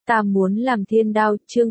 Ta muốn làm thiên đao, chương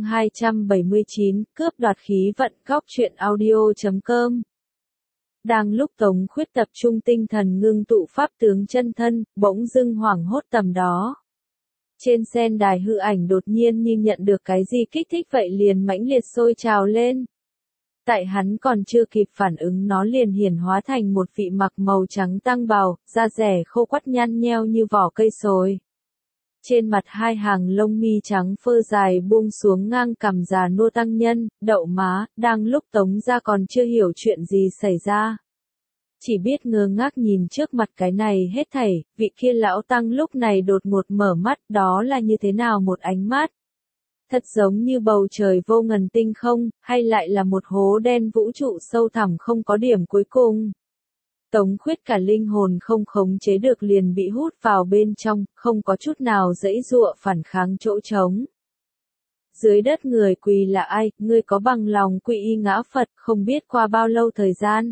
279, cướp đoạt khí vận, góc truyện audio.com. Đang lúc Tống Khuyết tập trung tinh thần ngưng tụ pháp tướng chân thân, bỗng dưng hoảng hốt tầm đó. Trên sen đài hư ảnh đột nhiên như nhận được cái gì kích thích vậy liền mãnh liệt sôi trào lên. Tại hắn còn chưa kịp phản ứng nó liền hiển hóa thành một vị mặc màu trắng tăng bào, da rẻ khô quắt nhăn nheo như vỏ cây sồi. Trên mặt hai hàng lông mi trắng phơ dài buông xuống ngang cằm già nua tăng nhân, đậu má, đang lúc Tống ra còn chưa hiểu chuyện gì xảy ra. Chỉ biết ngơ ngác nhìn trước mặt cái này hết thảy, vị kia lão tăng lúc này đột ngột mở mắt, đó là như thế nào một ánh mắt? Thật giống như bầu trời vô ngần tinh không, hay lại là một hố đen vũ trụ sâu thẳm không có điểm cuối cùng. Tống Khuyết cả linh hồn không khống chế được liền bị hút vào bên trong, không có chút nào giãy giụa phản kháng chỗ trống. Dưới đất người quỳ là ai, ngươi có bằng lòng quy y ngã Phật, không biết qua bao lâu thời gian.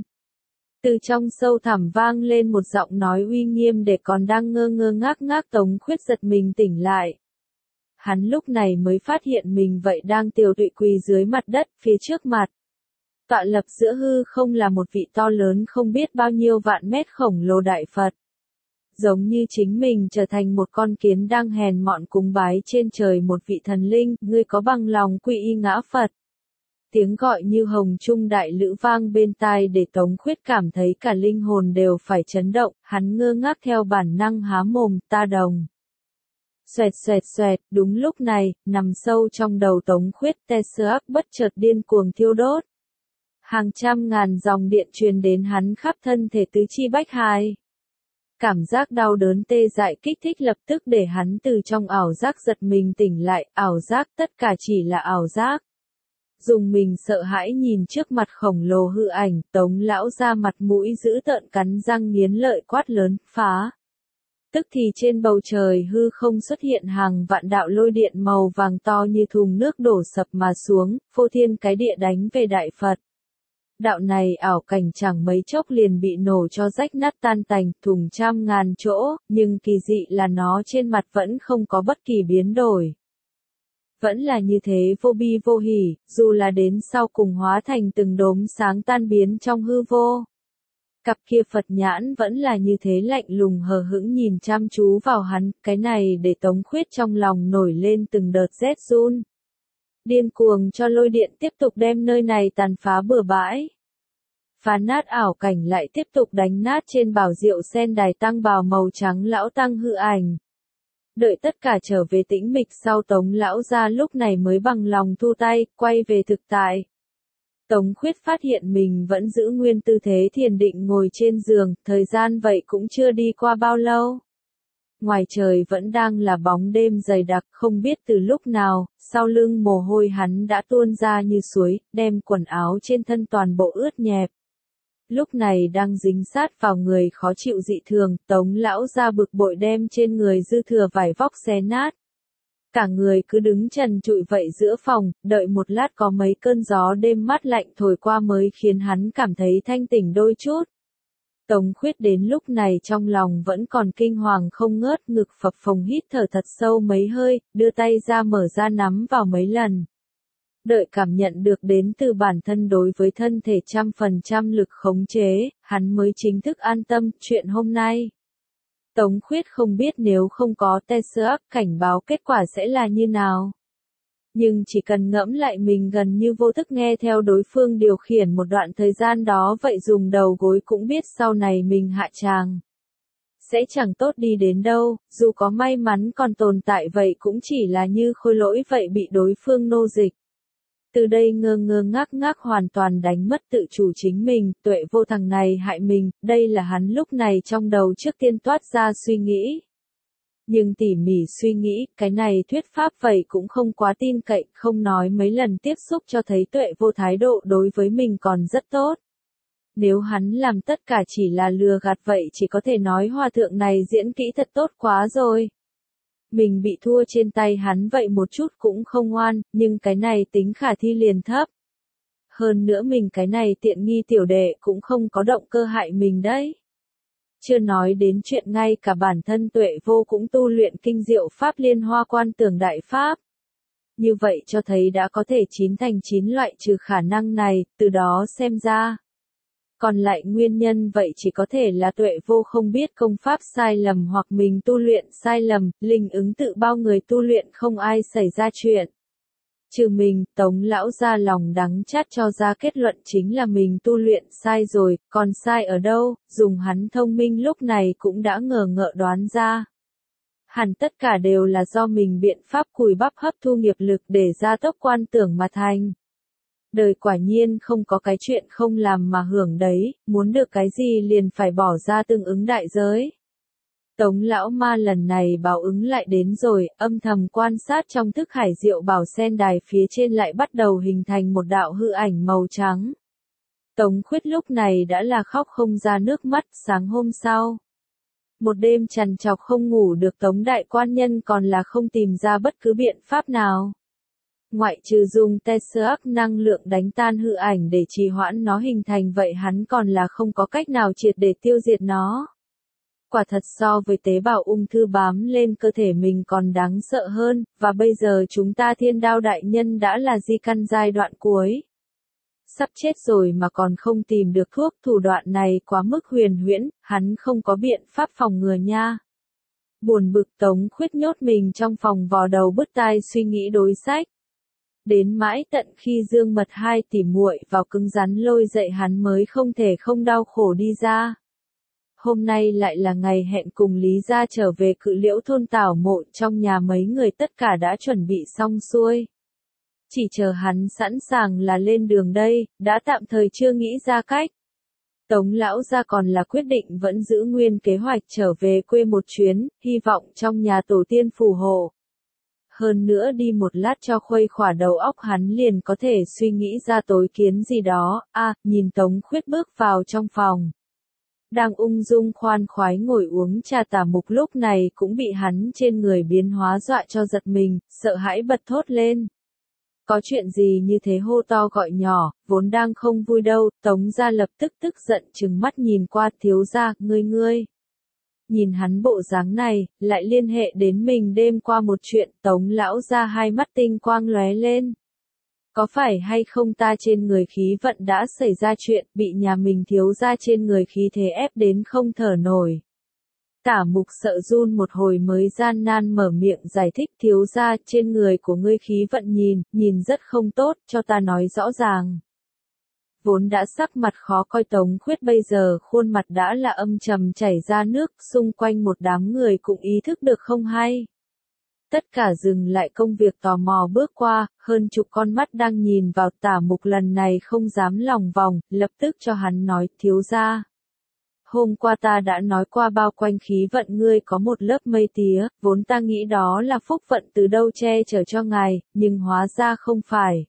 Từ trong sâu thẳm vang lên một giọng nói uy nghiêm để còn đang ngơ ngơ ngác ngác Tống Khuyết giật mình tỉnh lại. Hắn lúc này mới phát hiện mình vậy đang tiều tụy quỳ dưới mặt đất, phía trước mặt. Tọa lập giữa hư không là một vị to lớn không biết bao nhiêu vạn mét khổng lồ đại Phật. Giống như chính mình trở thành một con kiến đang hèn mọn cúng bái trên trời một vị thần linh, ngươi có bằng lòng quy y ngã Phật. Tiếng gọi như hồng trung đại lữ vang bên tai để Tống Khuyết cảm thấy cả linh hồn đều phải chấn động, hắn ngơ ngác theo bản năng há mồm, ta đồng. Xoẹt xoẹt xoẹt, đúng lúc này, nằm sâu trong đầu Tống Khuyết Tesserc bất chợt điên cuồng thiêu đốt. Hàng trăm ngàn dòng điện truyền đến hắn khắp thân thể tứ chi bách hài. Cảm giác đau đớn tê dại kích thích lập tức để hắn từ trong ảo giác giật mình tỉnh lại, ảo giác tất cả chỉ là ảo giác. Dùng mình sợ hãi nhìn trước mặt khổng lồ hư ảnh, Tống lão ra mặt mũi dữ tợn cắn răng nghiến lợi quát lớn, phá. Tức thì trên bầu trời hư không xuất hiện hàng vạn đạo lôi điện màu vàng to như thùng nước đổ sập mà xuống, phô thiên cái địa đánh về đại Phật. Đạo này ảo cảnh chẳng mấy chốc liền bị nổ cho rách nát tan tành, thùng trăm ngàn chỗ, nhưng kỳ dị là nó trên mặt vẫn không có bất kỳ biến đổi. Vẫn là như thế vô bi vô hỉ, dù là đến sau cùng hóa thành từng đốm sáng tan biến trong hư vô. Cặp kia Phật nhãn vẫn là như thế lạnh lùng hờ hững nhìn chăm chú vào hắn, cái này để Tống Khuyết trong lòng nổi lên từng đợt rét run. Điên cuồng cho lôi điện tiếp tục đem nơi này tàn phá bừa bãi. Phá nát ảo cảnh lại tiếp tục đánh nát trên bảo diệu sen đài tăng bào màu trắng lão tăng hư ảnh. Đợi tất cả trở về tĩnh mịch sau Tống lão ra lúc này mới bằng lòng thu tay, quay về thực tại. Tống Khuyết phát hiện mình vẫn giữ nguyên tư thế thiền định ngồi trên giường, thời gian vậy cũng chưa đi qua bao lâu. Ngoài trời vẫn đang là bóng đêm dày đặc, không biết từ lúc nào, sau lưng mồ hôi hắn đã tuôn ra như suối, đem quần áo trên thân toàn bộ ướt nhẹp. Lúc này đang dính sát vào người khó chịu dị thường, Tống lão ra bực bội đem trên người dư thừa vải vóc xé nát. Cả người cứ đứng trần trụi vậy giữa phòng, đợi một lát có mấy cơn gió đêm mát lạnh thổi qua mới khiến hắn cảm thấy thanh tỉnh đôi chút. Tống Khuyết đến lúc này trong lòng vẫn còn kinh hoàng không ngớt, ngực phập phồng hít thở thật sâu mấy hơi, đưa tay ra mở ra nắm vào mấy lần. Đợi cảm nhận được đến từ bản thân đối với thân thể 100% lực khống chế, hắn mới chính thức an tâm chuyện hôm nay. Tống Khuyết không biết nếu không có Tesserc cảnh báo kết quả sẽ là như nào. Nhưng chỉ cần ngẫm lại mình gần như vô thức nghe theo đối phương điều khiển một đoạn thời gian đó vậy dùng đầu gối cũng biết sau này mình hạ tràng. Sẽ chẳng tốt đi đến đâu, dù có may mắn còn tồn tại vậy cũng chỉ là như khôi lỗi vậy bị đối phương nô dịch. Từ đây ngơ ngơ ngác ngác hoàn toàn đánh mất tự chủ chính mình, tuệ vô thằng này hại mình, đây là hắn lúc này trong đầu trước tiên toát ra suy nghĩ. Nhưng tỉ mỉ suy nghĩ, cái này thuyết pháp vậy cũng không quá tin cậy, không nói mấy lần tiếp xúc cho thấy tuệ vô thái độ đối với mình còn rất tốt. Nếu hắn làm tất cả chỉ là lừa gạt vậy chỉ có thể nói hòa thượng này diễn kỹ thật tốt quá rồi. Mình bị thua trên tay hắn vậy một chút cũng không oan, nhưng cái này tính khả thi liền thấp. Hơn nữa mình cái này tiện nghi tiểu đệ cũng không có động cơ hại mình đấy. Chưa nói đến chuyện ngay cả bản thân tuệ vô cũng tu luyện kinh diệu pháp liên hoa quan tưởng đại pháp. Như vậy cho thấy đã có thể 9 thành 9 loại trừ khả năng này, từ đó xem ra. Còn lại nguyên nhân vậy chỉ có thể là tuệ vô không biết công pháp sai lầm hoặc mình tu luyện sai lầm, linh ứng tự bao người tu luyện không ai xảy ra chuyện. Trừ mình, Tống lão ra lòng đắng chát cho ra kết luận chính là mình tu luyện sai rồi, còn sai ở đâu, dùng hắn thông minh lúc này cũng đã ngờ ngợ đoán ra. Hẳn tất cả đều là do mình biện pháp cùi bắp hấp thu nghiệp lực để gia tốc quan tưởng mà thành. Đời quả nhiên không có cái chuyện không làm mà hưởng đấy, muốn được cái gì liền phải bỏ ra tương ứng đại giới. Tống lão ma lần này báo ứng lại đến rồi, âm thầm quan sát trong thức hải diệu bảo sen đài phía trên lại bắt đầu hình thành một đạo hư ảnh màu trắng. Tống Khuyết lúc này đã là khóc không ra nước mắt. Sáng hôm sau, một đêm trằn trọc không ngủ được, Tống đại quan nhân còn là không tìm ra bất cứ biện pháp nào. Ngoại trừ dùng Tesseract năng lượng đánh tan hư ảnh để trì hoãn nó hình thành, vậy hắn còn là không có cách nào triệt để tiêu diệt nó. Quả thật so với tế bào ung thư bám lên cơ thể mình còn đáng sợ hơn, và bây giờ chúng ta Thiên Đao đại nhân đã là di căn giai đoạn cuối. Sắp chết rồi mà còn không tìm được thuốc, thủ đoạn này quá mức huyền huyễn, hắn không có biện pháp phòng ngừa nha. Buồn bực, Tống Khuyết nhốt mình trong phòng vò đầu bứt tai suy nghĩ đối sách. Đến mãi tận khi Dương Mật hai tỉ muội vào cứng rắn lôi dậy hắn mới không thể không đau khổ đi ra. Hôm nay lại là ngày hẹn cùng Lý gia trở về Cự Liễu thôn Tảo Mộ, trong nhà mấy người tất cả đã chuẩn bị xong xuôi. Chỉ chờ hắn sẵn sàng là lên đường đây, đã tạm thời chưa nghĩ ra cách. Tống lão gia còn là quyết định vẫn giữ nguyên kế hoạch trở về quê một chuyến, hy vọng trong nhà tổ tiên phù hộ. Hơn nữa đi một lát cho khuây khỏa đầu óc hắn liền có thể suy nghĩ ra tối kiến gì đó. Nhìn Tống Khuyết bước vào trong phòng. Đang ung dung khoan khoái ngồi uống trà, Tả Mục lúc này cũng bị hắn trên người biến hóa dọa cho giật mình, sợ hãi bật thốt lên. Có chuyện gì như thế, hô to gọi nhỏ, vốn đang không vui đâu. Tống gia lập tức tức giận trừng mắt nhìn qua, thiếu gia, ngươi. Nhìn hắn bộ dáng này, lại liên hệ đến mình đêm qua một chuyện. Tống lão ra hai mắt tinh quang lóe lên. Có phải hay không ta trên người khí vận đã xảy ra chuyện, bị nhà mình thiếu gia trên người khí thế ép đến không thở nổi. Tả Mục sợ run một hồi mới gian nan mở miệng giải thích, thiếu gia, trên người của ngươi khí vận nhìn rất không tốt, cho ta nói rõ ràng. Vốn đã sắc mặt khó coi, Tống Khuyết bây giờ khuôn mặt đã là âm trầm chảy ra nước, xung quanh một đám người cũng ý thức được không hay. Tất cả dừng lại công việc tò mò bước qua, hơn chục con mắt đang nhìn vào Tả Mục lần này không dám lòng vòng, lập tức cho hắn nói, thiếu gia. Hôm qua ta đã nói qua bao quanh khí vận ngươi có một lớp mây tía, vốn ta nghĩ đó là phúc vận từ đâu che chở cho ngài, nhưng hóa ra không phải.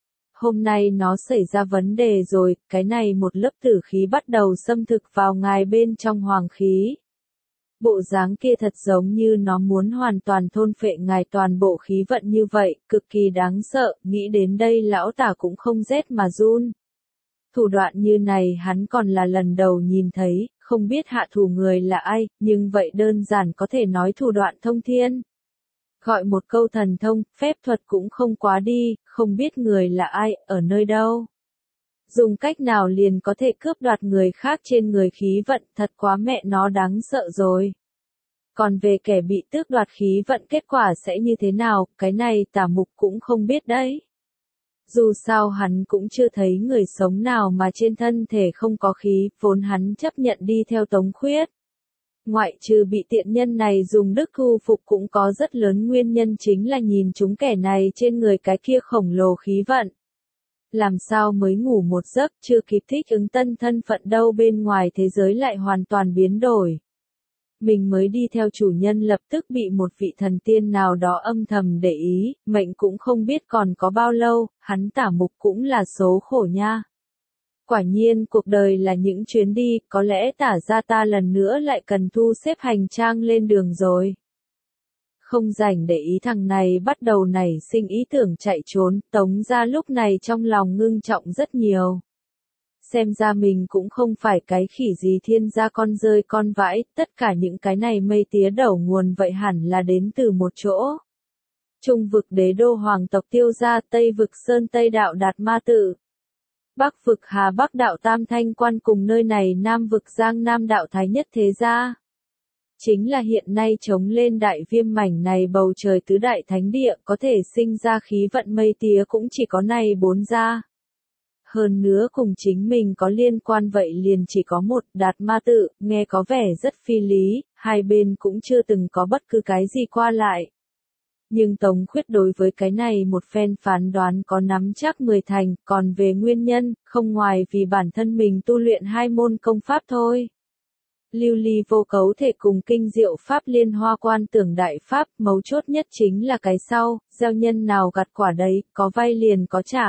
Hôm nay nó xảy ra vấn đề rồi, cái này một lớp tử khí bắt đầu xâm thực vào ngài bên trong hoàng khí. Bộ dáng kia thật giống như nó muốn hoàn toàn thôn phệ ngài toàn bộ khí vận như vậy, cực kỳ đáng sợ, nghĩ đến đây lão Tả cũng không rét mà run. Thủ đoạn như này hắn còn là lần đầu nhìn thấy, không biết hạ thủ người là ai, nhưng vậy đơn giản có thể nói thủ đoạn thông thiên. Gọi một câu thần thông, phép thuật cũng không quá đi, không biết người là ai, ở nơi đâu. Dùng cách nào liền có thể cướp đoạt người khác trên người khí vận, thật quá mẹ nó đáng sợ rồi. Còn về kẻ bị tước đoạt khí vận kết quả sẽ như thế nào, cái này Tả Mục cũng không biết đấy. Dù sao hắn cũng chưa thấy người sống nào mà trên thân thể không có khí, vốn hắn chấp nhận đi theo Tống Khuyết. Ngoại trừ bị tiện nhân này dùng đức thu phục cũng có rất lớn nguyên nhân chính là nhìn chúng kẻ này trên người cái kia khổng lồ khí vận. Làm sao mới ngủ một giấc chưa kịp thích ứng tân thân phận đâu, bên ngoài thế giới lại hoàn toàn biến đổi. Mình mới đi theo chủ nhân lập tức bị một vị thần tiên nào đó âm thầm để ý, mệnh cũng không biết còn có bao lâu, hắn Tả Mục cũng là số khổ nha. Quả nhiên cuộc đời là những chuyến đi, có lẽ Tả gia ta lần nữa lại cần thu xếp hành trang lên đường rồi. Không rảnh để ý, thằng này bắt đầu nảy sinh ý tưởng chạy trốn, Tống gia lúc này trong lòng ngưng trọng rất nhiều. Xem ra mình cũng không phải cái khỉ gì thiên gia con rơi con vãi, tất cả những cái này mây tía đầu nguồn vậy hẳn là đến từ một chỗ. Trung vực đế đô hoàng tộc Tiêu Gia, Tây vực Sơn Tây đạo Đạt Ma Tự, Bắc vực Hà Bắc đạo Tam Thanh Quan cùng nơi này Nam vực Giang Nam đạo Thái Nhất Thế Gia. Chính là hiện nay chống lên đại viêm mảnh này bầu trời tứ đại thánh địa có thể sinh ra khí vận mây tía cũng chỉ có này 4 gia. Hơn nữa cùng chính mình có liên quan vậy liền chỉ có một Đạt Ma Tự, nghe có vẻ rất phi lý, hai bên cũng chưa từng có bất cứ cái gì qua lại. Nhưng Tống Khuyết đối với cái này một phen phán đoán có nắm chắc 10 thành, còn về nguyên nhân, không ngoài vì bản thân mình tu luyện hai môn công pháp thôi. Lưu ly vô cấu thể cùng kinh diệu pháp liên hoa quan tưởng đại pháp, mấu chốt nhất chính là cái sau, gieo nhân nào gặt quả đấy, có vay liền có trả.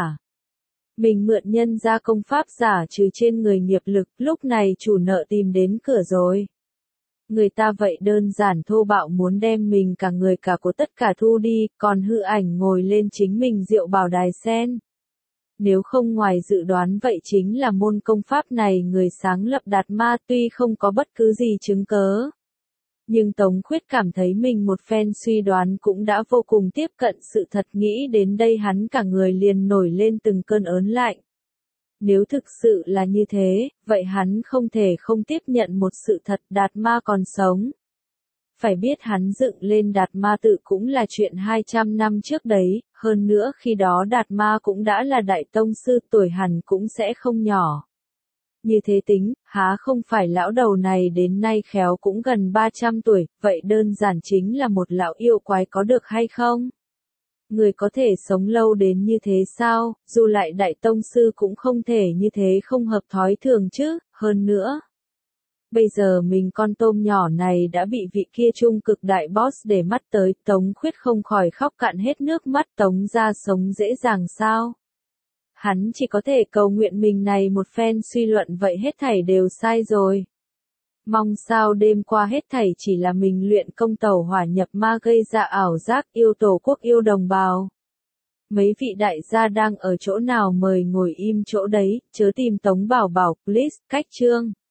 Mình mượn nhân ra công pháp giả trừ trên người nghiệp lực, lúc này chủ nợ tìm đến cửa rồi. Người ta vậy đơn giản thô bạo muốn đem mình cả người cả của tất cả thu đi, còn hư ảnh ngồi lên chính mình diệu bảo đài sen. Nếu không ngoài dự đoán vậy chính là môn công pháp này người sáng lập Đạt Ma tuy không có bất cứ gì chứng cớ. Nhưng Tống Khuyết cảm thấy mình một phen suy đoán cũng đã vô cùng tiếp cận sự thật, nghĩ đến đây hắn cả người liền nổi lên từng cơn ớn lạnh. Nếu thực sự là như thế, vậy hắn không thể không tiếp nhận một sự thật Đạt Ma còn sống. Phải biết hắn dựng lên Đạt Ma Tự cũng là chuyện 200 năm trước đấy, hơn nữa khi đó Đạt Ma cũng đã là đại tông sư, tuổi hẳn cũng sẽ không nhỏ. Như thế tính, há không phải lão đầu này đến nay khéo cũng gần 300 tuổi, vậy đơn giản chính là một lão yêu quái có được hay không? Người có thể sống lâu đến như thế sao, dù lại đại tông sư cũng không thể như thế, không hợp thói thường chứ, hơn nữa. Bây giờ mình con tôm nhỏ này đã bị vị kia trung cực đại boss để mắt tới, Tống Khuyết không khỏi khóc cạn hết nước mắt, Tống ra sống dễ dàng sao? Hắn chỉ có thể cầu nguyện mình này một phen suy luận vậy hết thảy đều sai rồi. Mong sao đêm qua hết thảy chỉ là mình luyện công tẩu hỏa nhập ma gây ra ảo giác, yêu tổ quốc yêu đồng bào. Mấy vị đại gia đang ở chỗ nào mời ngồi im chỗ đấy, chớ tìm Tống Bảo Bảo, please, cách chương.